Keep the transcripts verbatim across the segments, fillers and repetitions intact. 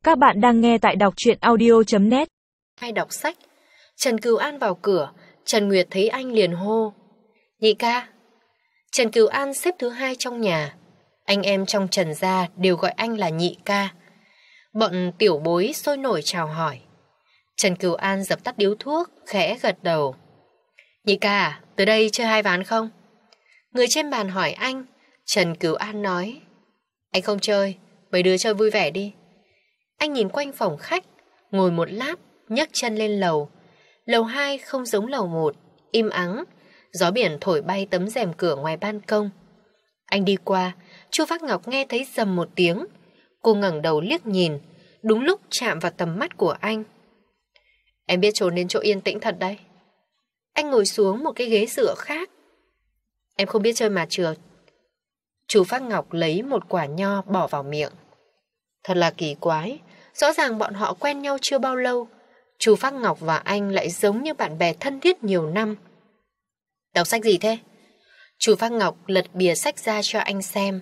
Các bạn đang nghe tại đọc truyện audio chấm net. Hay đọc sách. Trần Cửu An vào cửa, Trần Nguyệt thấy anh liền hô: "Nhị ca." Trần Cửu An xếp thứ hai trong nhà. Anh em trong Trần gia đều gọi anh là nhị ca. Bọn tiểu bối sôi nổi chào hỏi. Trần Cửu An dập tắt điếu thuốc, khẽ gật đầu. "Nhị ca à, tới đây chơi hai ván không?" Người trên bàn hỏi anh. Trần Cửu An nói: "Anh không chơi, mấy đứa chơi vui vẻ đi." Anh nhìn quanh phòng khách, ngồi một lát, nhấc chân lên lầu. Lầu hai không giống lầu một, im ắng, gió biển thổi bay tấm rèm cửa ngoài ban công. Anh đi qua, Chu Phác Ngọc nghe thấy rầm một tiếng. Cô ngẩng đầu liếc nhìn, đúng lúc chạm vào tầm mắt của anh. "Em biết trốn đến chỗ yên tĩnh thật đấy." Anh ngồi xuống một cái ghế dựa khác. "Em không biết chơi mà trượt." Chu Phác Ngọc lấy một quả nho bỏ vào miệng. Thật là kỳ quái, rõ ràng bọn họ quen nhau chưa bao lâu, Chu Phác Ngọc và anh lại giống như bạn bè thân thiết nhiều năm. "Đọc sách gì thế?" Chu Phác Ngọc lật bìa sách ra cho anh xem.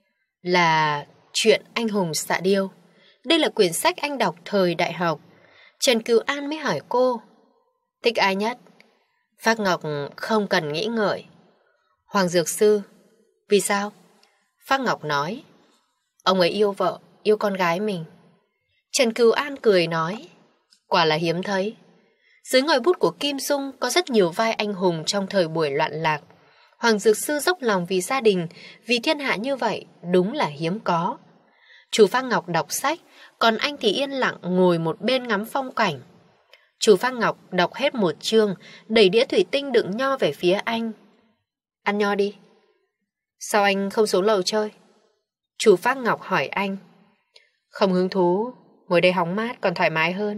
Là Chuyện Anh Hùng Xạ Điêu. Đây là quyển sách anh đọc thời đại học. Trần Cửu An mới hỏi cô: "Thích ai nhất?" Phác Ngọc không cần nghĩ ngợi: "Hoàng Dược Sư." "Vì sao?" Phác Ngọc nói: "Ông ấy yêu vợ, yêu con gái mình." Trần Cửu An cười nói: "Quả là hiếm thấy." Dưới ngòi bút của Kim Dung có rất nhiều vai anh hùng trong thời buổi loạn lạc. Hoàng Dược Sư dốc lòng vì gia đình, vì thiên hạ như vậy, đúng là hiếm có. Chu Phác Ngọc đọc sách, còn anh thì yên lặng ngồi một bên ngắm phong cảnh. Chu Phác Ngọc đọc hết một chương, đẩy đĩa thủy tinh đựng nho về phía anh. "Ăn nho đi." "Sao anh không xuống lầu chơi?" Chu Phác Ngọc hỏi anh. "Không hứng thú, ngồi đây hóng mát còn thoải mái hơn."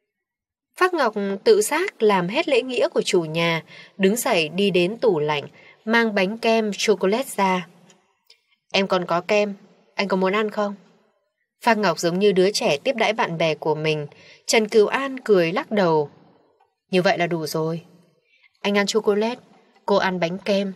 Phác Ngọc tự giác làm hết lễ nghĩa của chủ nhà, đứng dậy đi đến tủ lạnh, mang bánh kem chocolate ra. "Em còn có kem, anh có muốn ăn không?" Phác Ngọc giống như đứa trẻ tiếp đãi bạn bè của mình. Trần Cửu An cười lắc đầu. "Như vậy là đủ rồi. Anh ăn chocolate, cô ăn bánh kem."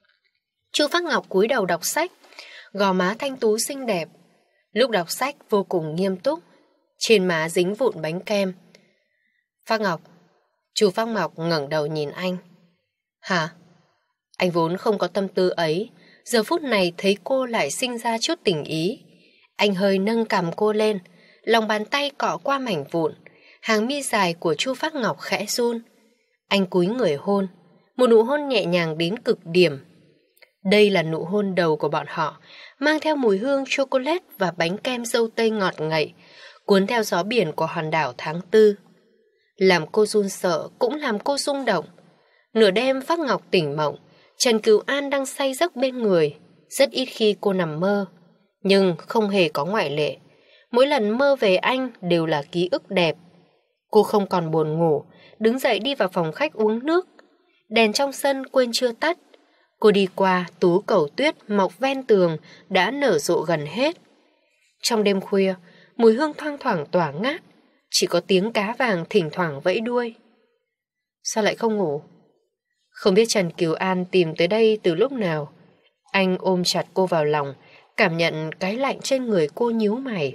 Chu Phác Ngọc cúi đầu đọc sách, gò má thanh tú xinh đẹp. Lúc đọc sách vô cùng nghiêm túc, trên má dính vụn bánh kem. "Phác Ngọc." Chu Phác Ngọc ngẩng đầu nhìn anh. "Hả?" Anh vốn không có tâm tư ấy, giờ phút này thấy cô lại sinh ra chút tình ý. Anh hơi nâng cằm cô lên, lòng bàn tay cọ qua mảnh vụn, hàng mi dài của Chu Phác Ngọc khẽ run. Anh cúi người hôn, một nụ hôn nhẹ nhàng đến cực điểm. Đây là nụ hôn đầu của bọn họ, mang theo mùi hương chocolate và bánh kem dâu tây ngọt ngậy, cuốn theo gió biển của hòn đảo tháng tư. Làm cô run sợ cũng làm cô rung động. Nửa đêm Phác Ngọc tỉnh mộng, Trần Cửu An đang say giấc bên người. Rất ít khi cô nằm mơ, nhưng không hề có ngoại lệ. Mỗi lần mơ về anh đều là ký ức đẹp. Cô không còn buồn ngủ, đứng dậy đi vào phòng khách uống nước. Đèn trong sân quên chưa tắt. Cô đi qua tú cẩu tuyết mọc ven tường đã nở rộ gần hết. Trong đêm khuya, mùi hương thoang thoảng tỏa ngát, chỉ có tiếng cá vàng thỉnh thoảng vẫy đuôi. Sao lại không ngủ? Không biết Trần Cửu An tìm tới đây từ lúc nào. Anh ôm chặt cô vào lòng, cảm nhận cái lạnh trên người cô nhíu mày.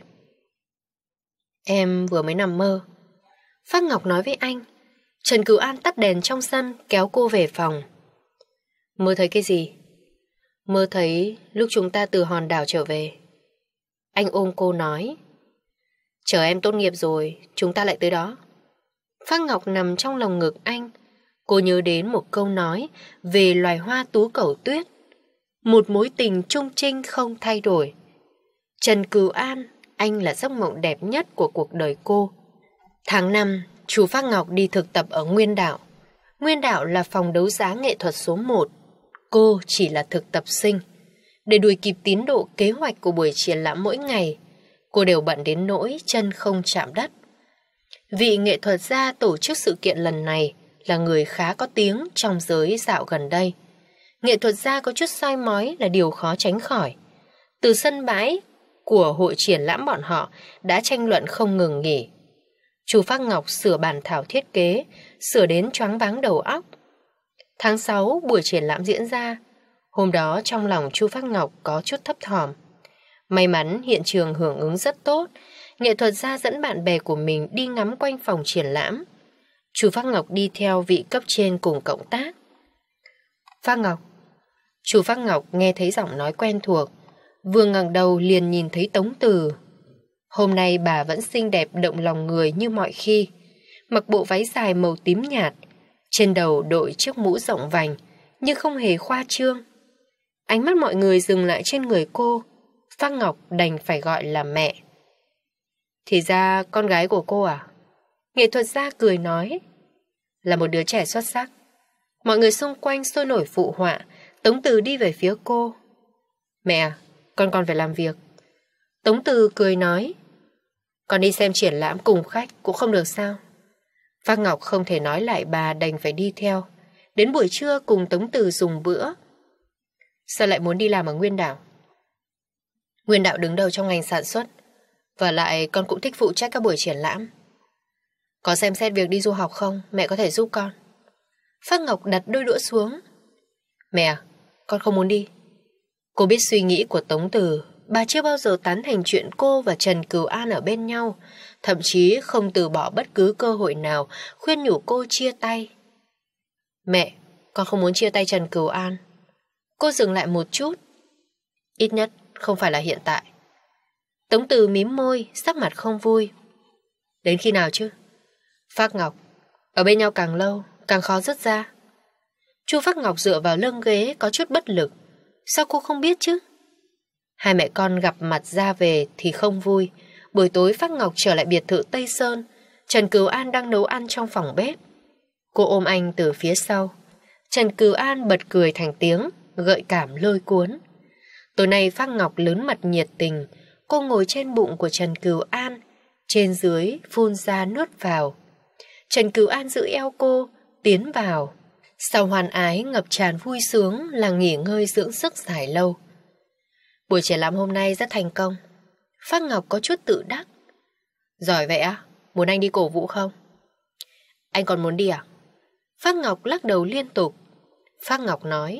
"Em vừa mới nằm mơ." Phác Ngọc nói với anh. Trần Cửu An tắt đèn trong sân, kéo cô về phòng. "Mơ thấy cái gì?" "Mơ thấy lúc chúng ta từ hòn đảo trở về." Anh ôm cô nói. "Chờ em tốt nghiệp rồi, chúng ta lại tới đó." Phác Ngọc nằm trong lòng ngực anh. Cô nhớ đến một câu nói về loài hoa tú cẩu tuyết. Một mối tình trung trinh không thay đổi. Trần Cửu An, anh là giấc mộng đẹp nhất của cuộc đời cô. Tháng năm, Chu Phác Ngọc đi thực tập ở Nguyên Đạo. Nguyên Đạo là phòng đấu giá nghệ thuật số một. Cô chỉ là thực tập sinh. Để đuổi kịp tiến độ kế hoạch của buổi triển lãm mỗi ngày, cô đều bận đến nỗi chân không chạm đất. Vị nghệ thuật gia tổ chức sự kiện lần này là người khá có tiếng trong giới dạo gần đây. Nghệ thuật gia có chút soi mói là điều khó tránh khỏi. Từ sân bãi của hội triển lãm bọn họ đã tranh luận không ngừng nghỉ. Chu Phác Ngọc sửa bản thảo thiết kế, sửa đến choáng váng đầu óc. Tháng sáu buổi triển lãm diễn ra. Hôm đó trong lòng Chu Phác Ngọc có chút thấp thỏm. May mắn hiện trường hưởng ứng rất tốt, nghệ thuật gia dẫn bạn bè của mình đi ngắm quanh phòng triển lãm. Chú Phác Ngọc đi theo vị cấp trên cùng cộng tác. Phác Ngọc. Chú Phác Ngọc nghe thấy giọng nói quen thuộc, vừa ngẩng đầu liền nhìn thấy Tống Từ. Hôm nay bà vẫn xinh đẹp động lòng người như mọi khi, mặc bộ váy dài màu tím nhạt, trên đầu đội chiếc mũ rộng vành nhưng không hề khoa trương. Ánh mắt mọi người dừng lại trên người cô, Phác Ngọc đành phải gọi là mẹ. Thì ra con gái của cô à? Nghệ thuật gia cười nói. Là một đứa trẻ xuất sắc. Mọi người xung quanh sôi nổi phụ họa. Tống Từ đi về phía cô. Mẹ à, con còn phải làm việc. Tống Từ cười nói. Con đi xem triển lãm cùng khách cũng không được sao? Phác Ngọc không thể nói lại bà, đành phải đi theo. Đến buổi trưa cùng Tống Từ dùng bữa. Sao lại muốn đi làm ở Nguyên Đạo? Nguyên Đạo đứng đầu trong ngành sản xuất, và lại con cũng thích phụ trách các buổi triển lãm. Có xem xét việc đi du học không? Mẹ có thể giúp con. Phác Ngọc đặt đôi đũa xuống. Mẹ à, con không muốn đi. Cô biết suy nghĩ của Tống Từ. Bà chưa bao giờ tán thành chuyện cô và Trần Cửu An ở bên nhau, thậm chí không từ bỏ bất cứ cơ hội nào khuyên nhủ cô chia tay. Mẹ, con không muốn chia tay Trần Cửu An. Cô dừng lại một chút. Ít nhất không phải là hiện tại. Tống Từ mím môi, sắc mặt không vui. Đến khi nào chứ? Phác Ngọc, ở bên nhau càng lâu càng khó dứt ra. Chu Phác Ngọc dựa vào lưng ghế có chút bất lực. Sao cô không biết chứ? Hai mẹ con gặp mặt ra về thì không vui. Buổi tối Phác Ngọc trở lại biệt thự Tây Sơn. Trần Cửu An đang nấu ăn trong phòng bếp. Cô ôm anh từ phía sau. Trần Cửu An bật cười thành tiếng, gợi cảm lôi cuốn. Tối nay Phác Ngọc lớn mặt nhiệt tình. Cô ngồi trên bụng của Trần Cửu An, trên dưới phun ra nuốt vào. Trần Cửu An giữ eo cô, tiến vào. Sau hoàn ái ngập tràn vui sướng là nghỉ ngơi dưỡng sức dài lâu. Buổi triển lãm hôm nay rất thành công. Phác Ngọc có chút tự đắc. Giỏi vậy á? Muốn anh đi cổ vũ không? Anh còn muốn đi à? Phác Ngọc lắc đầu liên tục. Phác Ngọc nói.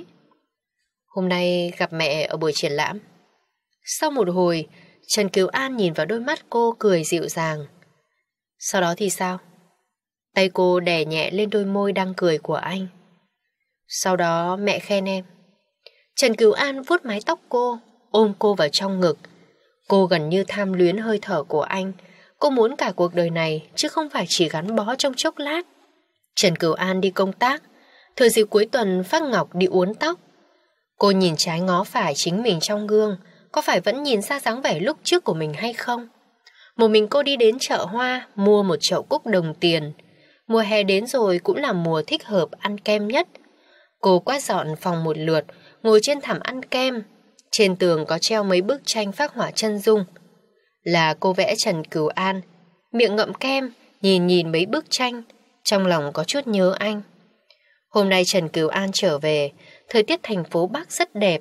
Hôm nay gặp mẹ ở buổi triển lãm. Sau một hồi, Trần Cửu An nhìn vào đôi mắt cô cười dịu dàng. Sau đó thì sao? Tay cô đè nhẹ lên đôi môi đang cười của anh. Sau đó mẹ khen em. Trần Cửu An vuốt mái tóc cô, ôm cô vào trong ngực. Cô gần như tham luyến hơi thở của anh. Cô muốn cả cuộc đời này, chứ không phải chỉ gắn bó trong chốc lát. Trần Cửu An đi công tác. Thời dịp cuối tuần Phác Ngọc đi uốn tóc. Cô nhìn trái ngó phải chính mình trong gương. Có phải vẫn nhìn ra dáng vẻ lúc trước của mình hay không? Một mình cô đi đến chợ hoa, mua một chậu cúc đồng tiền. Mùa hè đến rồi cũng là mùa thích hợp ăn kem nhất. Cô quét dọn phòng một lượt, ngồi trên thảm ăn kem. Trên tường có treo mấy bức tranh phác họa chân dung. Là cô vẽ Trần Cửu An. Miệng ngậm kem, nhìn nhìn mấy bức tranh, trong lòng có chút nhớ anh. Hôm nay Trần Cửu An trở về, thời tiết thành phố Bắc rất đẹp.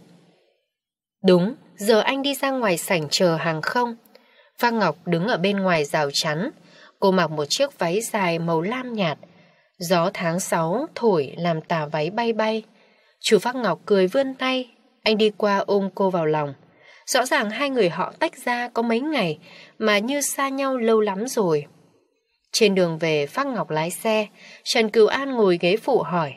Đúng, giờ anh đi ra ngoài sảnh chờ hàng không. Phác Ngọc đứng ở bên ngoài rào chắn. Cô mặc một chiếc váy dài màu lam nhạt. Gió tháng sáu thổi làm tà váy bay bay. Chú Phác Ngọc cười vươn tay. Anh đi qua ôm cô vào lòng. Rõ ràng hai người họ tách ra có mấy ngày mà như xa nhau lâu lắm rồi. Trên đường về Phác Ngọc lái xe. Trần Cửu An ngồi ghế phụ hỏi.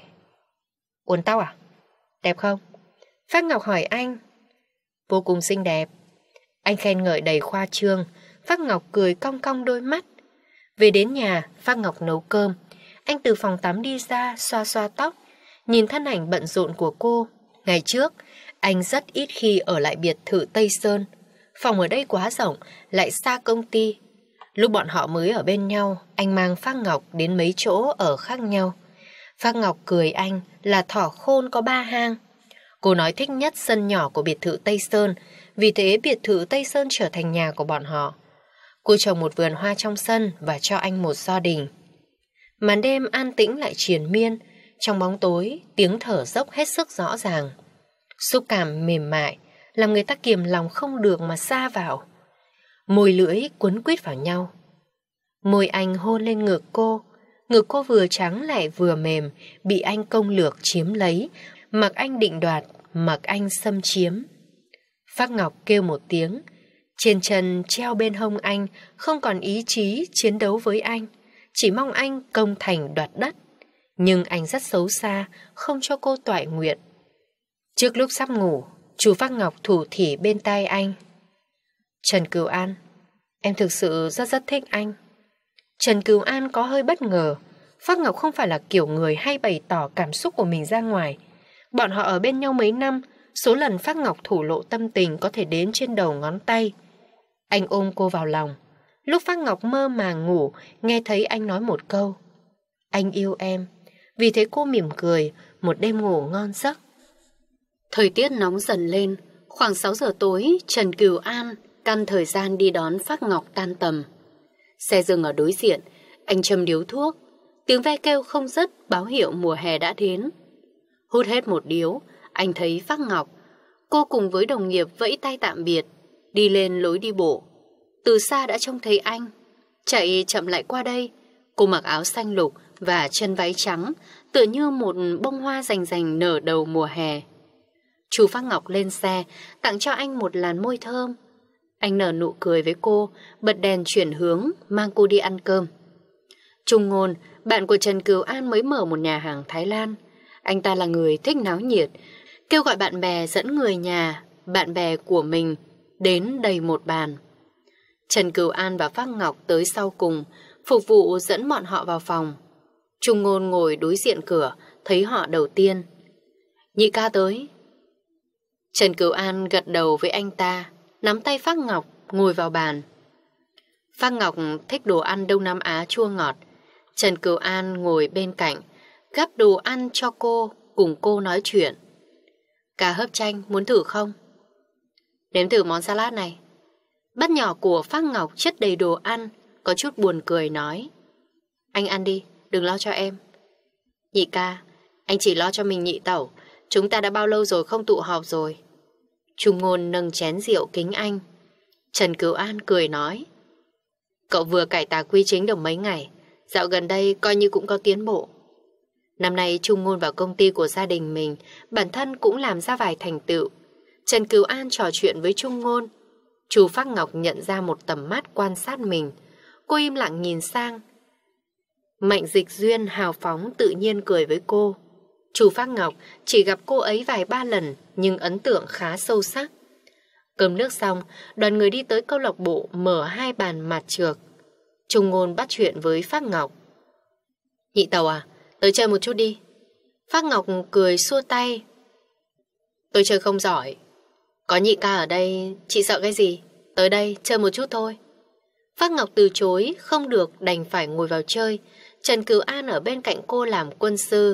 Uốn tóc à? Đẹp không? Phác Ngọc hỏi anh. Vô cùng xinh đẹp. Anh khen ngợi đầy khoa trương. Phác Ngọc cười cong cong đôi mắt. Về đến nhà, Phác Ngọc nấu cơm. Anh từ phòng tắm đi ra, xoa xoa tóc. Nhìn thân ảnh bận rộn của cô. Ngày trước, anh rất ít khi ở lại biệt thự Tây Sơn. Phòng ở đây quá rộng, lại xa công ty. Lúc bọn họ mới ở bên nhau, anh mang Phác Ngọc đến mấy chỗ ở khác nhau. Phác Ngọc cười anh là thỏ khôn có ba hang. Cô nói thích nhất sân nhỏ của biệt thự Tây Sơn, vì thế biệt thự Tây Sơn trở thành nhà của bọn họ. Cô trồng một vườn hoa trong sân và cho anh một gia đình. Màn đêm an tĩnh lại triền miên. Trong bóng tối, tiếng thở dốc hết sức rõ ràng. Xúc cảm mềm mại, làm người ta kiềm lòng không được mà sa vào. Môi lưỡi quấn quýt vào nhau. Môi anh hôn lên ngực cô. Ngực cô vừa trắng lại vừa mềm, bị anh công lược chiếm lấy, mặc anh định đoạt, mặc anh xâm chiếm. Phác Ngọc kêu một tiếng, Trên chân treo bên hông anh, không còn ý chí chiến đấu với anh, chỉ mong anh công thành đoạt đất. Nhưng anh rất xấu xa, không cho cô toại nguyện. Trước lúc sắp ngủ, chú Phác Ngọc thủ thỉ bên tai anh. Trần Cửu An, em thực sự rất rất thích anh. Trần Cửu An có hơi bất ngờ. Phác Ngọc không phải là kiểu người hay bày tỏ cảm xúc của mình ra ngoài. Bọn họ ở bên nhau mấy năm, số lần Phác Ngọc thổ lộ tâm tình có thể đếm trên đầu ngón tay. Anh ôm cô vào lòng. Lúc Phác Ngọc mơ màng ngủ, nghe thấy anh nói một câu: anh yêu em. Vì thế cô mỉm cười, một đêm ngủ ngon giấc. Thời tiết nóng dần lên. Khoảng sáu giờ tối, Trần Cửu An căn thời gian đi đón Phác Ngọc tan tầm. Xe dừng ở đối diện, anh châm điếu thuốc. Tiếng ve kêu không dứt báo hiệu mùa hè đã đến. Hút hết một điếu, anh thấy Phác Ngọc. Cô cùng với đồng nghiệp vẫy tay tạm biệt, đi lên lối đi bộ. Từ xa đã trông thấy anh, chạy chậm lại qua đây. Cô mặc áo xanh lục và chân váy trắng, tựa như một bông hoa rành rành nở đầu mùa hè. Chú Phác Ngọc lên xe, tặng cho anh một làn môi thơm. Anh nở nụ cười với cô, bật đèn chuyển hướng, mang cô đi ăn cơm. Trung Ngôn, bạn của Trần Cửu An mới mở một nhà hàng Thái Lan. Anh ta là người thích náo nhiệt, kêu gọi bạn bè dẫn người nhà, bạn bè của mình đến đầy một bàn. Trần Cửu An và Phác Ngọc tới sau cùng, phục vụ dẫn bọn họ vào phòng. Trung Ngôn ngồi đối diện cửa, thấy họ đầu tiên. Nhị ca tới. Trần Cửu An gật đầu với anh ta, nắm tay Phác Ngọc, ngồi vào bàn. Phác Ngọc thích đồ ăn Đông Nam Á chua ngọt. Trần Cửu An ngồi bên cạnh, gắp đồ ăn cho cô, cùng cô nói chuyện. Cá hấp chanh, muốn thử không? Nếm thử món salad này. Bát nhỏ của Phác Ngọc chất đầy đồ ăn, có chút buồn cười nói. Anh ăn đi, đừng lo cho em. Nhị ca, anh chỉ lo cho mình nhị tẩu. Chúng ta đã bao lâu rồi không tụ họp rồi. Trung Ngôn nâng chén rượu kính anh. Trần Cửu An cười nói. Cậu vừa cải tà quy chính được mấy ngày, dạo gần đây coi như cũng có tiến bộ. Năm nay Trung Ngôn vào công ty của gia đình mình, bản thân cũng làm ra vài thành tựu. Trần Cửu An trò chuyện với Trung Ngôn. Chú Phác Ngọc nhận ra một tầm mắt quan sát mình. Cô im lặng nhìn sang. Mạnh Dịch Duyên hào phóng tự nhiên cười với cô. Chú Phác Ngọc chỉ gặp cô ấy vài ba lần, nhưng ấn tượng khá sâu sắc. Cơm nước xong, đoàn người đi tới câu lạc bộ mở hai bàn mạt trược. Trung Ngôn bắt chuyện với Phác Ngọc. Nhị tẩu à, tới chơi một chút đi. Phác Ngọc cười xua tay. Tôi chơi không giỏi. Có nhị ca ở đây, chị sợ cái gì? Tới đây chơi một chút thôi. Phác Ngọc từ chối, không được đành phải ngồi vào chơi. Trần Cửu An ở bên cạnh cô làm quân sư.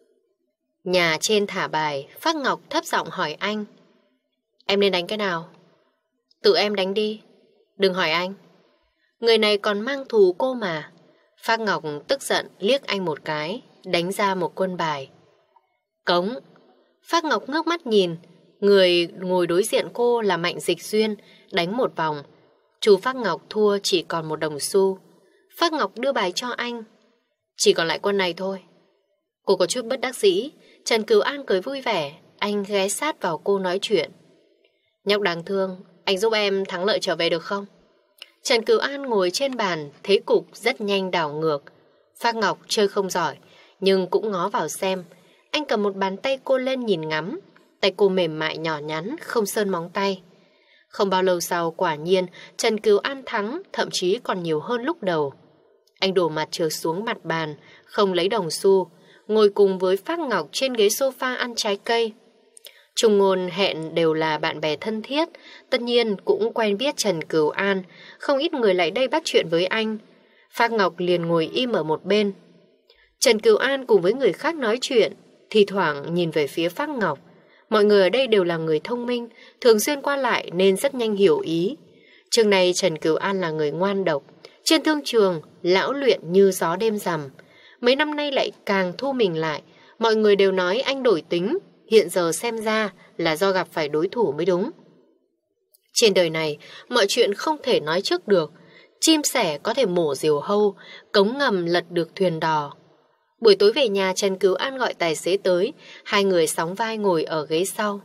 Nhà trên thả bài, Phác Ngọc thấp giọng hỏi anh. Em nên đánh cái nào? Tự em đánh đi, đừng hỏi anh. Người này còn mang thù cô mà. Phác Ngọc tức giận liếc anh một cái, đánh ra một quân bài. Cống. Phác Ngọc ngước mắt nhìn. Người ngồi đối diện cô là Mạnh Dịch Duyên, đánh một vòng. Chú Phác Ngọc thua chỉ còn một đồng xu. Phác Ngọc đưa bài cho anh. Chỉ còn lại quân này thôi. Cô có chút bất đắc dĩ. Trần Cửu An cười vui vẻ. Anh ghé sát vào cô nói chuyện. Nhóc đáng thương, anh giúp em thắng lợi trở về được không? Trần Cửu An ngồi trên bàn, thấy cục rất nhanh đảo ngược. Phác Ngọc chơi không giỏi, nhưng cũng ngó vào xem. Anh cầm một bàn tay cô lên nhìn ngắm. Tay cô mềm mại nhỏ nhắn, không sơn móng tay. Không bao lâu sau, quả nhiên Trần Cửu An thắng, thậm chí còn nhiều hơn lúc đầu. Anh đổ mặt trượt xuống mặt bàn, không lấy đồng xu, ngồi cùng với Phác Ngọc trên ghế sofa ăn trái cây. Trung Ngôn hẹn đều là bạn bè thân thiết, tất nhiên cũng quen biết Trần Cửu An, không ít người lại đây bắt chuyện với anh. Phác Ngọc liền ngồi im ở một bên. Trần Cửu An cùng với người khác nói chuyện, thì thoảng nhìn về phía Phác Ngọc. Mọi người ở đây đều là người thông minh, thường xuyên qua lại nên rất nhanh hiểu ý. Trước này Trần Cửu An là người ngoan độc, trên thương trường lão luyện như gió đêm rằm. Mấy năm nay lại càng thu mình lại, mọi người đều nói anh đổi tính, hiện giờ xem ra là do gặp phải đối thủ mới đúng. Trên đời này, mọi chuyện không thể nói trước được. Chim sẻ có thể mổ diều hâu, cống ngầm lật được thuyền đò. Buổi tối về nhà, Trần Cửu An gọi tài xế tới, hai người sóng vai ngồi ở ghế sau.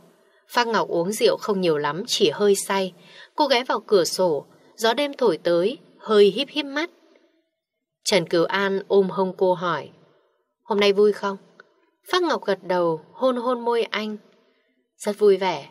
Phác Ngọc uống rượu không nhiều lắm, chỉ hơi say. Cô ghé vào cửa sổ, gió đêm thổi tới, hơi híp híp mắt. Trần Cửu An ôm hông cô hỏi, hôm nay vui không? Phác Ngọc gật đầu, hôn hôn môi anh. Rất vui vẻ.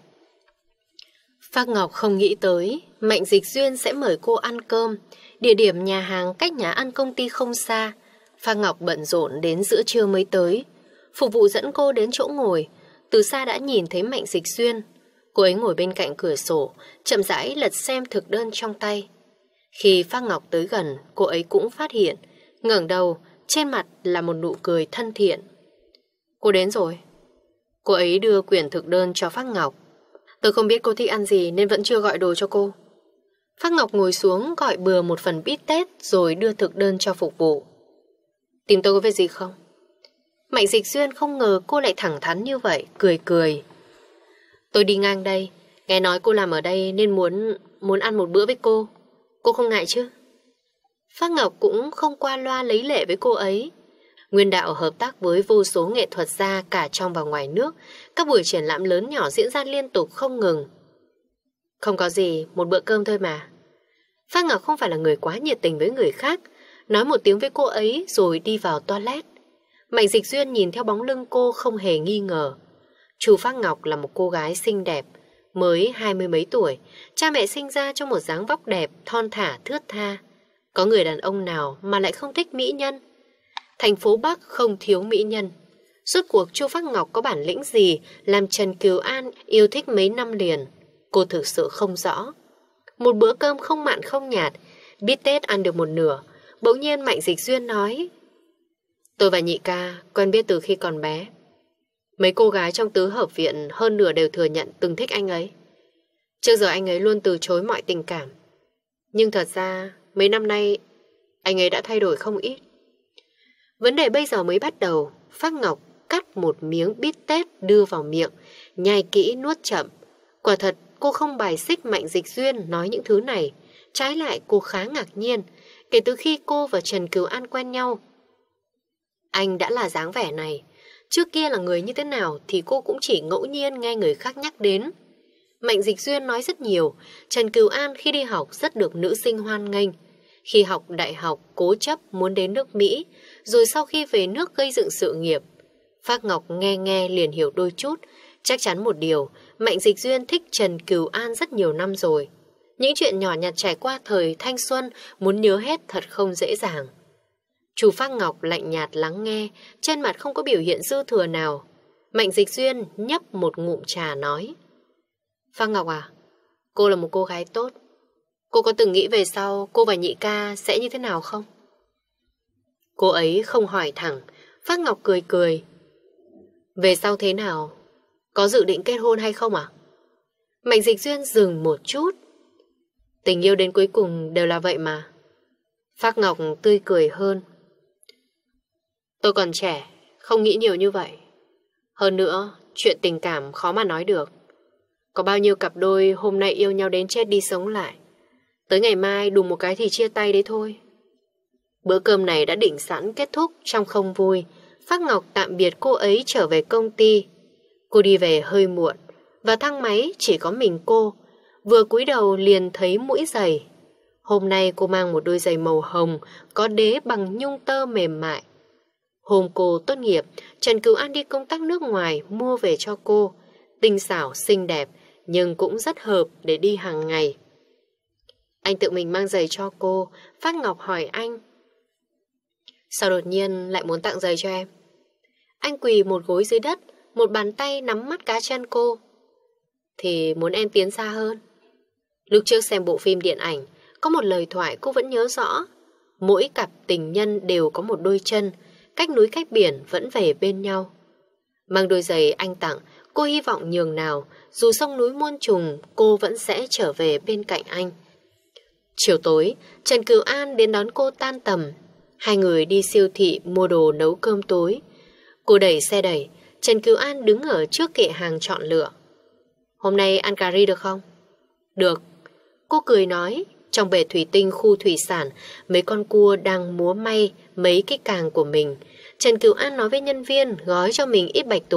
Phác Ngọc không nghĩ tới Mạnh Dịch Duyên sẽ mời cô ăn cơm. Địa điểm nhà hàng cách nhà ăn công ty không xa. Phác Ngọc bận rộn đến giữa trưa mới tới. Phục vụ dẫn cô đến chỗ ngồi. Từ xa đã nhìn thấy Mạnh Dịch Duyên. Cô ấy ngồi bên cạnh cửa sổ, chậm rãi lật xem thực đơn trong tay. Khi Phác Ngọc tới gần, cô ấy cũng phát hiện, ngẩng đầu, trên mặt là một nụ cười thân thiện. Cô đến rồi. Cô ấy đưa quyển thực đơn cho Phác Ngọc. Tôi không biết cô thích ăn gì nên vẫn chưa gọi đồ cho cô. Phác Ngọc ngồi xuống gọi bừa một phần bít tết rồi đưa thực đơn cho phục vụ. Tìm tôi có việc gì không? Mạnh Dịch Duyên không ngờ cô lại thẳng thắn như vậy, cười cười. Tôi đi ngang đây, nghe nói cô làm ở đây nên muốn muốn ăn một bữa với cô. Cô không ngại chứ? Phác Ngọc cũng không qua loa lấy lệ với cô ấy. Nguyên Đạo hợp tác với vô số nghệ thuật gia cả trong và ngoài nước. Các buổi triển lãm lớn nhỏ diễn ra liên tục không ngừng. Không có gì, một bữa cơm thôi mà. Phác Ngọc không phải là người quá nhiệt tình với người khác. Nói một tiếng với cô ấy rồi đi vào toilet. Mạnh Dịch Duyên nhìn theo bóng lưng cô không hề nghi ngờ. Chu Phác Ngọc là một cô gái xinh đẹp, mới hai mươi mấy tuổi. Cha mẹ sinh ra trong một dáng vóc đẹp, thon thả, thướt tha. Có người đàn ông nào mà lại không thích mỹ nhân? Thành phố Bắc không thiếu mỹ nhân. Rốt cuộc Chu Phác Ngọc có bản lĩnh gì làm Trần Cửu An yêu thích mấy năm liền? Cô thực sự không rõ. Một bữa cơm không mặn không nhạt, bít tết ăn được một nửa. Bỗng nhiên Mạnh Dịch Duyên nói, tôi và nhị ca quen biết từ khi còn bé. Mấy cô gái trong tứ hợp viện hơn nửa đều thừa nhận từng thích anh ấy. Trước giờ anh ấy luôn từ chối mọi tình cảm. Nhưng thật ra mấy năm nay anh ấy đã thay đổi không ít. Vấn đề bây giờ mới bắt đầu. Phác Ngọc cắt một miếng bít tết đưa vào miệng, nhai kỹ nuốt chậm. Quả thật cô không bài xích Mạnh Dịch Duyên nói những thứ này. Trái lại cô khá ngạc nhiên. Kể từ khi cô và Trần Cửu An quen nhau, anh đã là dáng vẻ này. Trước kia là người như thế nào thì cô cũng chỉ ngẫu nhiên nghe người khác nhắc đến. Mạnh Dịch Duyên nói rất nhiều. Trần Cửu An khi đi học rất được nữ sinh hoan nghênh. Khi học đại học cố chấp muốn đến nước Mỹ, rồi sau khi về nước gây dựng sự nghiệp. Phác Ngọc nghe nghe liền hiểu đôi chút. Chắc chắn một điều, Mạnh Dịch Duyên thích Trần Cửu An rất nhiều năm rồi. Những chuyện nhỏ nhặt trải qua thời thanh xuân muốn nhớ hết thật không dễ dàng. Chu Phác Ngọc lạnh nhạt lắng nghe, trên mặt không có biểu hiện dư thừa nào. Mạnh Dịch Duyên nhấp một ngụm trà nói, Phác Ngọc à, cô là một cô gái tốt. Cô có từng nghĩ về sau cô và nhị ca sẽ như thế nào không? Cô ấy không hỏi thẳng. Phác Ngọc cười cười. Về sau thế nào? Có dự định kết hôn hay không à? Mạnh Dịch Duyên dừng một chút. Tình yêu đến cuối cùng đều là vậy mà. Phác Ngọc tươi cười hơn. Tôi còn trẻ, không nghĩ nhiều như vậy. Hơn nữa, chuyện tình cảm khó mà nói được. Có bao nhiêu cặp đôi hôm nay yêu nhau đến chết đi sống lại. Tới ngày mai đùng một cái thì chia tay đấy thôi. Bữa cơm này đã định sẵn kết thúc trong không vui. Phác Ngọc tạm biệt cô ấy trở về công ty. Cô đi về hơi muộn, và thang máy chỉ có mình cô. Vừa cúi đầu liền thấy mũi giày. Hôm nay cô mang một đôi giày màu hồng, có đế bằng nhung tơ mềm mại. Hôm cô tốt nghiệp, Trần Cửu An đi công tác nước ngoài mua về cho cô. Tinh xảo, xinh đẹp, nhưng cũng rất hợp để đi hàng ngày. Anh tự mình mang giày cho cô. Phác Ngọc hỏi anh, sao đột nhiên lại muốn tặng giày cho em? Anh quỳ một gối dưới đất, một bàn tay nắm mắt cá chân cô. Thì muốn em tiến xa hơn. Lúc trước xem bộ phim điện ảnh, có một lời thoại cô vẫn nhớ rõ. Mỗi cặp tình nhân đều có một đôi chân, cách núi cách biển vẫn về bên nhau. Mang đôi giày anh tặng, cô hy vọng nhường nào, dù sông núi muôn trùng, cô vẫn sẽ trở về bên cạnh anh. Chiều tối, Trần Cửu An đến đón cô tan tầm. Hai người đi siêu thị mua đồ nấu cơm tối. Cô đẩy xe đẩy, Trần Cửu An đứng ở trước kệ hàng chọn lựa. Hôm nay ăn cà ri được không? Được. Cô cười nói. Trong bể thủy tinh khu thủy sản, mấy con cua đang múa may mấy cái càng của mình. Trần Cửu An nói với nhân viên gói cho mình ít bạch tuộc,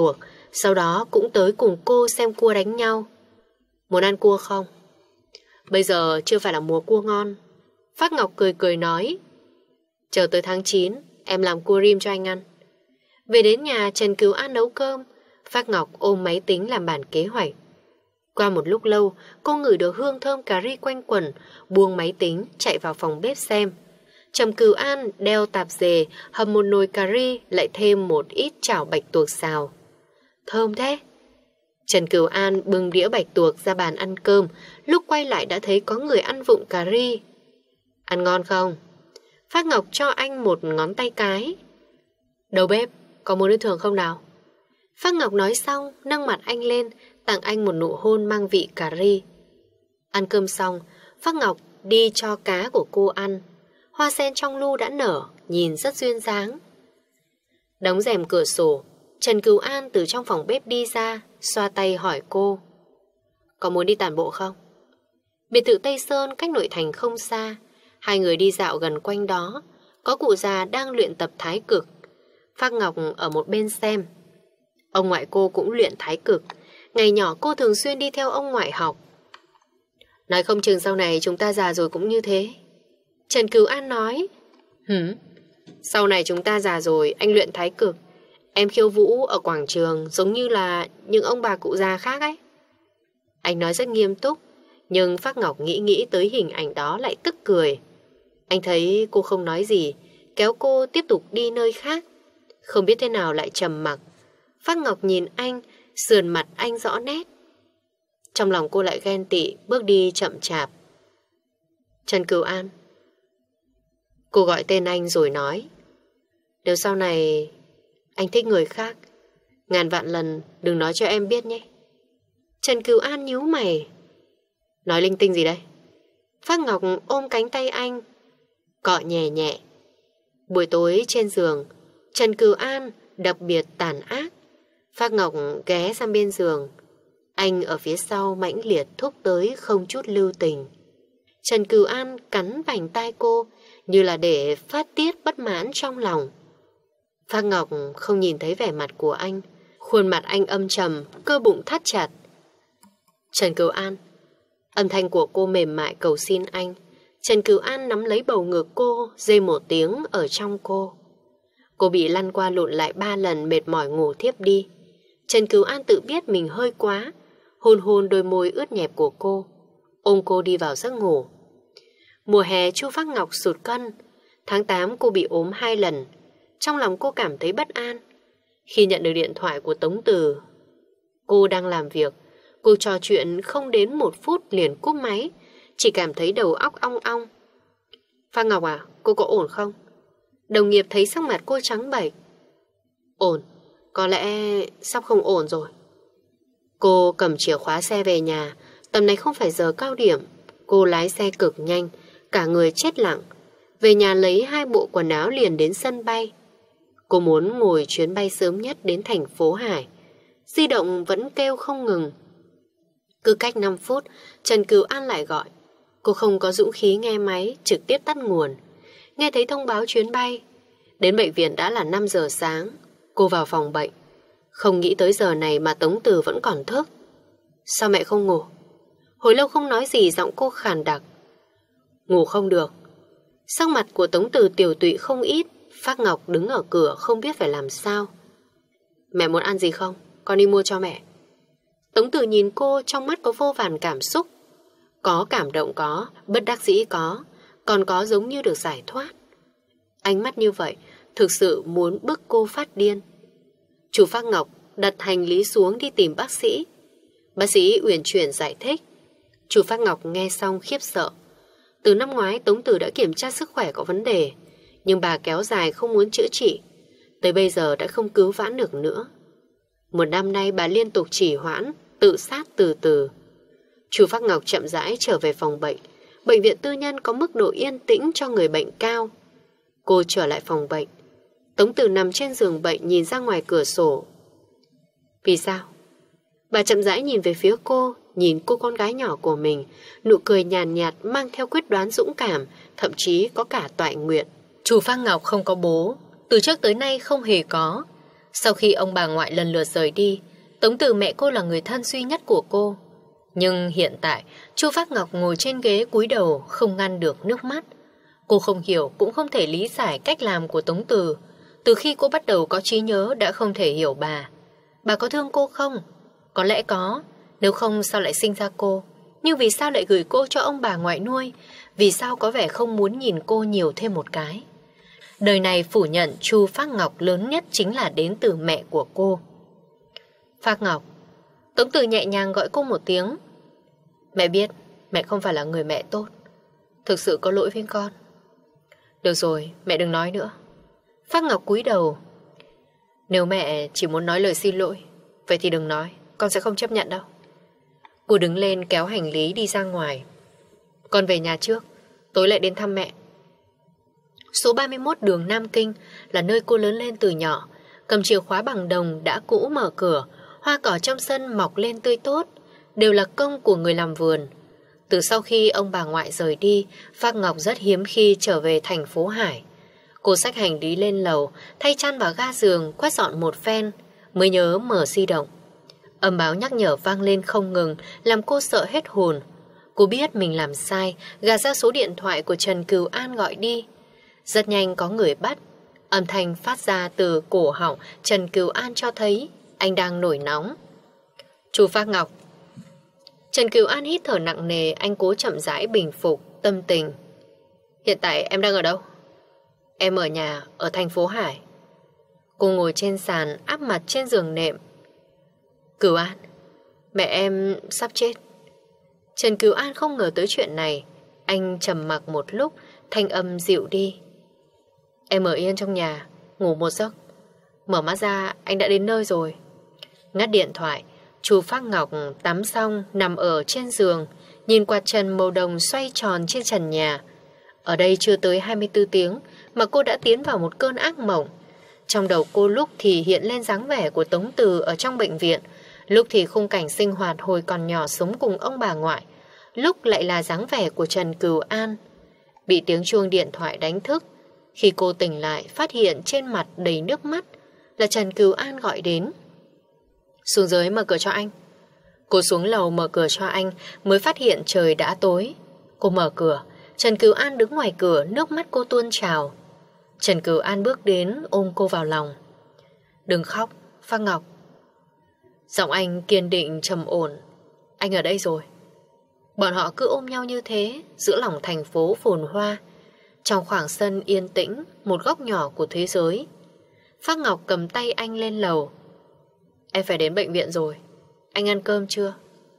sau đó cũng tới cùng cô xem cua đánh nhau. Muốn ăn cua không? Bây giờ chưa phải là mùa cua ngon. Phác Ngọc cười cười nói. Chờ tới tháng chín, em làm cua rim cho anh ăn. Về đến nhà, Trần Cửu An nấu cơm. Phác Ngọc ôm máy tính làm bản kế hoạch. Qua một lúc lâu, cô ngửi được hương thơm cà ri quanh quẩn, buông máy tính, chạy vào phòng bếp xem. Trầm Cửu An đeo tạp dề, hầm một nồi cà ri, lại thêm một ít chảo bạch tuộc xào. Thơm thế! Trần Cửu An bưng đĩa bạch tuộc ra bàn ăn cơm, lúc quay lại đã thấy có người ăn vụng cà ri. Ăn ngon không? Phác Ngọc cho anh một ngón tay cái. Đầu bếp, có muốn ăn thường không nào? Phác Ngọc nói xong, nâng mặt anh lên, tặng anh một nụ hôn mang vị cà ri. Ăn cơm xong, Phác Ngọc đi cho cá của cô ăn. Hoa sen trong lu đã nở, nhìn rất duyên dáng. Đóng rèm cửa sổ, Trần Cửu An từ trong phòng bếp đi ra, xoa tay hỏi cô. Có muốn đi tản bộ không? Biệt thự Tây Sơn cách nội thành không xa. Hai người đi dạo gần quanh đó. Có cụ già đang luyện tập thái cực. Phác Ngọc ở một bên xem. Ông ngoại cô cũng luyện thái cực. Ngày nhỏ cô thường xuyên đi theo ông ngoại học. Nói không chừng sau này chúng ta già rồi cũng như thế. Trần Cửu An nói. Hửm? Sau này chúng ta già rồi, anh luyện thái cực, em khiêu vũ ở quảng trường giống như là những ông bà cụ già khác ấy. Anh nói rất nghiêm túc, nhưng Phác Ngọc nghĩ nghĩ tới hình ảnh đó lại tức cười. Anh thấy cô không nói gì, kéo cô tiếp tục đi nơi khác. Không biết thế nào lại trầm mặc. Phác Ngọc nhìn anh, sườn mặt anh rõ nét. Trong lòng cô lại ghen tị, bước đi chậm chạp. Trần Cửu An. Cô gọi tên anh rồi nói. Nếu sau này anh thích người khác, ngàn vạn lần đừng nói cho em biết nhé. Trần Cửu An nhíu mày. Nói linh tinh gì đây? Phác Ngọc ôm cánh tay anh, cọ nhẹ nhẹ. Buổi tối trên giường, Trần Cửu An đặc biệt tàn ác. Phác Ngọc ghé sang bên giường. Anh ở phía sau mãnh liệt thúc tới không chút lưu tình. Trần Cửu An cắn vành tai cô như là để phát tiết bất mãn trong lòng. Phác Ngọc không nhìn thấy vẻ mặt của anh. Khuôn mặt anh âm trầm, cơ bụng thắt chặt. Trần Cửu An. Âm thanh của cô mềm mại cầu xin anh. Trần Cửu An nắm lấy bầu ngực cô, rên một tiếng ở trong cô. Cô bị lăn qua lộn lại ba lần, mệt mỏi ngủ thiếp đi. Trần Cửu An tự biết mình hơi quá, hôn hôn đôi môi ướt nhẹp của cô, ôm cô đi vào giấc ngủ. Mùa hè Chu Phác Ngọc sụt cân. Tháng tám cô bị ốm hai lần. Trong lòng cô cảm thấy bất an. Khi nhận được điện thoại của Tống Từ, cô đang làm việc. Cô trò chuyện không đến một phút liền cúp máy, chỉ cảm thấy đầu óc ong ong. Phác Ngọc à, cô có ổn không? Đồng nghiệp thấy sắc mặt cô trắng bệch. Ổn, có lẽ sắp không ổn rồi. Cô cầm chìa khóa xe về nhà. Tầm này không phải giờ cao điểm. Cô lái xe cực nhanh, cả người chết lặng. Về nhà lấy hai bộ quần áo liền đến sân bay. Cô muốn ngồi chuyến bay sớm nhất đến thành phố Hải. Di động vẫn kêu không ngừng. Cứ cách năm phút, Trần Cửu An lại gọi. Cô không có dũng khí nghe máy, trực tiếp tắt nguồn. Nghe thấy thông báo chuyến bay. Đến bệnh viện đã là năm giờ sáng. Cô vào phòng bệnh. Không nghĩ tới giờ này mà Tống Từ vẫn còn thức. Sao mẹ không ngủ? Hồi lâu không nói gì, giọng cô khàn đặc. Ngủ không được. Sắc mặt của Tống Từ tiều tụy không ít. Phác Ngọc đứng ở cửa không biết phải làm sao. Mẹ muốn ăn gì không? Con đi mua cho mẹ. Tống Từ nhìn cô, trong mắt có vô vàn cảm xúc. Có cảm động có, bất đắc dĩ có, còn có giống như được giải thoát. Ánh mắt như vậy thực sự muốn bức cô phát điên. Chú Phác Ngọc đặt hành lý xuống đi tìm bác sĩ. Bác sĩ uyển chuyển giải thích. Chú Phác Ngọc nghe xong khiếp sợ. Từ năm ngoái Tống Từ đã kiểm tra sức khỏe có vấn đề, nhưng bà kéo dài không muốn chữa trị. Tới bây giờ đã không cứu vãn được nữa. Một năm nay bà liên tục trì hoãn, tự sát từ từ. Chú Phác Ngọc chậm rãi trở về phòng bệnh. Bệnh viện tư nhân có mức độ yên tĩnh cho người bệnh cao. Cô trở lại phòng bệnh. Tống Từ nằm trên giường bệnh nhìn ra ngoài cửa sổ. Vì sao? Bà chậm rãi nhìn về phía cô, nhìn cô con gái nhỏ của mình, nụ cười nhàn nhạt, nhạt mang theo quyết đoán dũng cảm, thậm chí có cả toại nguyện. Chú Phác Ngọc không có bố, từ trước tới nay không hề có. Sau khi ông bà ngoại lần lượt rời đi, Tống Từ mẹ cô là người thân duy nhất của cô. Nhưng hiện tại, Chu Phác Ngọc ngồi trên ghế cúi đầu không ngăn được nước mắt. Cô không hiểu cũng không thể lý giải cách làm của Tống Từ. Từ khi cô bắt đầu có trí nhớ đã không thể hiểu bà. Bà có thương cô không? Có lẽ có, nếu không sao lại sinh ra cô? Nhưng vì sao lại gửi cô cho ông bà ngoại nuôi? Vì sao có vẻ không muốn nhìn cô nhiều thêm một cái? Đời này phủ nhận Chu Phác Ngọc lớn nhất chính là đến từ mẹ của cô. Phác Ngọc. Tống Từ nhẹ nhàng gọi cô một tiếng. Mẹ biết mẹ không phải là người mẹ tốt. Thực sự có lỗi với con. Được rồi, mẹ đừng nói nữa. Phác Ngọc cúi đầu. Nếu mẹ chỉ muốn nói lời xin lỗi, vậy thì đừng nói, con sẽ không chấp nhận đâu. Cô đứng lên kéo hành lý đi ra ngoài. Con về nhà trước, tối lại đến thăm mẹ. Số ba mươi mốt đường Nam Kinh là nơi cô lớn lên từ nhỏ. Cầm chìa khóa bằng đồng đã cũ mở cửa. Hoa cỏ trong sân mọc lên tươi tốt, đều là công của người làm vườn. Từ sau khi ông bà ngoại rời đi, Phác Ngọc rất hiếm khi trở về thành phố Hải. Cô xách hành lý lên lầu, thay chăn vào ga giường, quét dọn một phen, mới nhớ mở di động. Âm báo nhắc nhở vang lên không ngừng, làm cô sợ hết hồn. Cô biết mình làm sai, gạt ra số điện thoại của Trần Cửu An gọi đi. Rất nhanh có người bắt. Âm thanh phát ra từ cổ họng Trần Cửu An cho thấy anh đang nổi nóng. Chu Phác Ngọc. Trần Cửu An hít thở nặng nề, anh cố chậm rãi bình phục tâm tình. Hiện tại em đang ở đâu? Em ở nhà, ở thành phố Hải. Cô ngồi trên sàn, áp mặt trên giường nệm. Cửu An, mẹ em sắp chết. Trần Cửu An không ngờ tới chuyện này. Anh trầm mặc một lúc, thanh âm dịu đi. Em ở yên trong nhà, ngủ một giấc. Mở mắt ra, anh đã đến nơi rồi. Ngắt điện thoại, Chu Phác Ngọc tắm xong, nằm ở trên giường, nhìn quạt trần màu đồng xoay tròn trên trần nhà. Ở đây chưa tới hai mươi tư tiếng mà cô đã tiến vào một cơn ác mộng. Trong đầu cô lúc thì hiện lên dáng vẻ của Tống Từ ở trong bệnh viện, lúc thì khung cảnh sinh hoạt hồi còn nhỏ sống cùng ông bà ngoại, lúc lại là dáng vẻ của Trần Cửu An. Bị tiếng chuông điện thoại đánh thức. Khi cô tỉnh lại, phát hiện trên mặt đầy nước mắt là Trần Cửu An gọi đến. Xuống dưới mở cửa cho anh. Cô xuống lầu mở cửa cho anh, mới phát hiện trời đã tối. Cô mở cửa, Trần Cửu An đứng ngoài cửa, nước mắt cô tuôn trào. Trần Cửu An bước đến ôm cô vào lòng. Đừng khóc, Phác Ngọc. Giọng anh kiên định trầm ổn. Anh ở đây rồi. Bọn họ cứ ôm nhau như thế giữa lòng thành phố phồn hoa, trong khoảng sân yên tĩnh, một góc nhỏ của thế giới. Phác Ngọc cầm tay anh lên lầu. Em phải đến bệnh viện rồi. Anh ăn cơm chưa?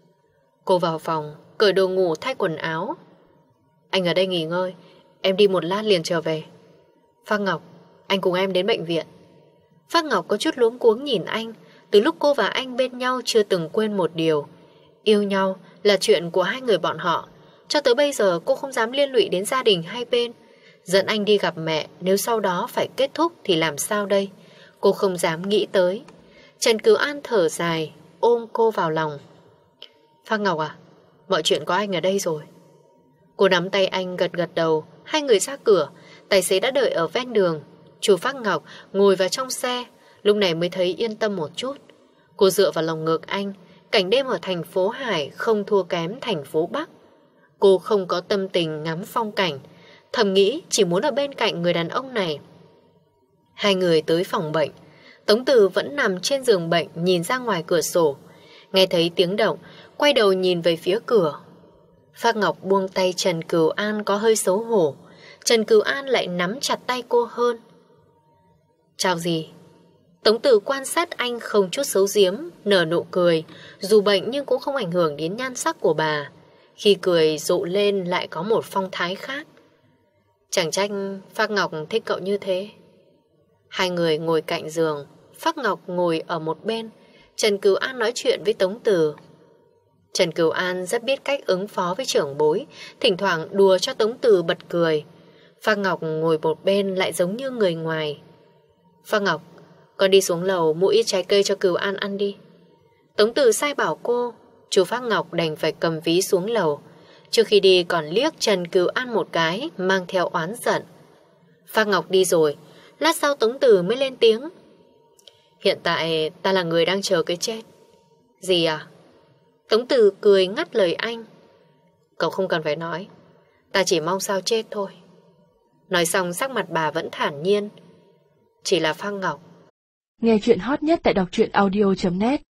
Cô vào phòng, cởi đồ ngủ thay quần áo. Anh ở đây nghỉ ngơi, em đi một lát liền trở về. Phác Ngọc, anh cùng em đến bệnh viện. Phác Ngọc có chút luống cuống nhìn anh. Từ lúc cô và anh bên nhau chưa từng quên một điều. Yêu nhau là chuyện của hai người bọn họ. Cho tới bây giờ cô không dám liên lụy đến gia đình hai bên. Dẫn anh đi gặp mẹ, nếu sau đó phải kết thúc thì làm sao đây? Cô không dám nghĩ tới. Trần Cửu An thở dài, ôm cô vào lòng. Phác Ngọc à, mọi chuyện có anh ở đây rồi. Cô nắm tay anh gật gật đầu. Hai người ra cửa. Tài xế đã đợi ở ven đường. Chu Phác Ngọc ngồi vào trong xe, lúc này mới thấy yên tâm một chút. Cô dựa vào lồng ngực anh. Cảnh đêm ở thành phố Hải không thua kém thành phố Bắc. Cô không có tâm tình ngắm phong cảnh, thầm nghĩ chỉ muốn ở bên cạnh người đàn ông này. Hai người tới phòng bệnh. Tống Từ vẫn nằm trên giường bệnh, nhìn ra ngoài cửa sổ. Nghe thấy tiếng động, quay đầu nhìn về phía cửa. Phác Ngọc buông tay Trần Cửu An có hơi xấu hổ. Trần Cửu An lại nắm chặt tay cô hơn. Chào gì? Tống Từ quan sát anh không chút xấu giếm, nở nụ cười. Dù bệnh nhưng cũng không ảnh hưởng đến nhan sắc của bà. Khi cười rộ lên lại có một phong thái khác. Chẳng trách Phác Ngọc thích cậu như thế. Hai người ngồi cạnh giường. Phác Ngọc ngồi ở một bên. Trần Cửu An nói chuyện với Tống Từ. Trần Cửu An rất biết cách ứng phó với trưởng bối, thỉnh thoảng đùa cho Tống Từ bật cười. Phác Ngọc ngồi một bên lại giống như người ngoài. Phác Ngọc, con đi xuống lầu mua ít trái cây cho Cửu An ăn đi. Tống Từ sai bảo cô. Chú Phác Ngọc đành phải cầm ví xuống lầu. Trước khi đi còn liếc Trần Cửu An một cái, mang theo oán giận. Phác Ngọc đi rồi. Lát sau Tống Từ mới lên tiếng. Hiện tại ta là người đang chờ cái chết. Gì à? Tống Từ cười ngắt lời anh. Cậu không cần phải nói. Ta chỉ mong sao chết thôi. Nói xong sắc mặt bà vẫn thản nhiên. Chỉ là Phan Ngọc. Nghe chuyện hot nhất tại đọc truyện audio chấm net.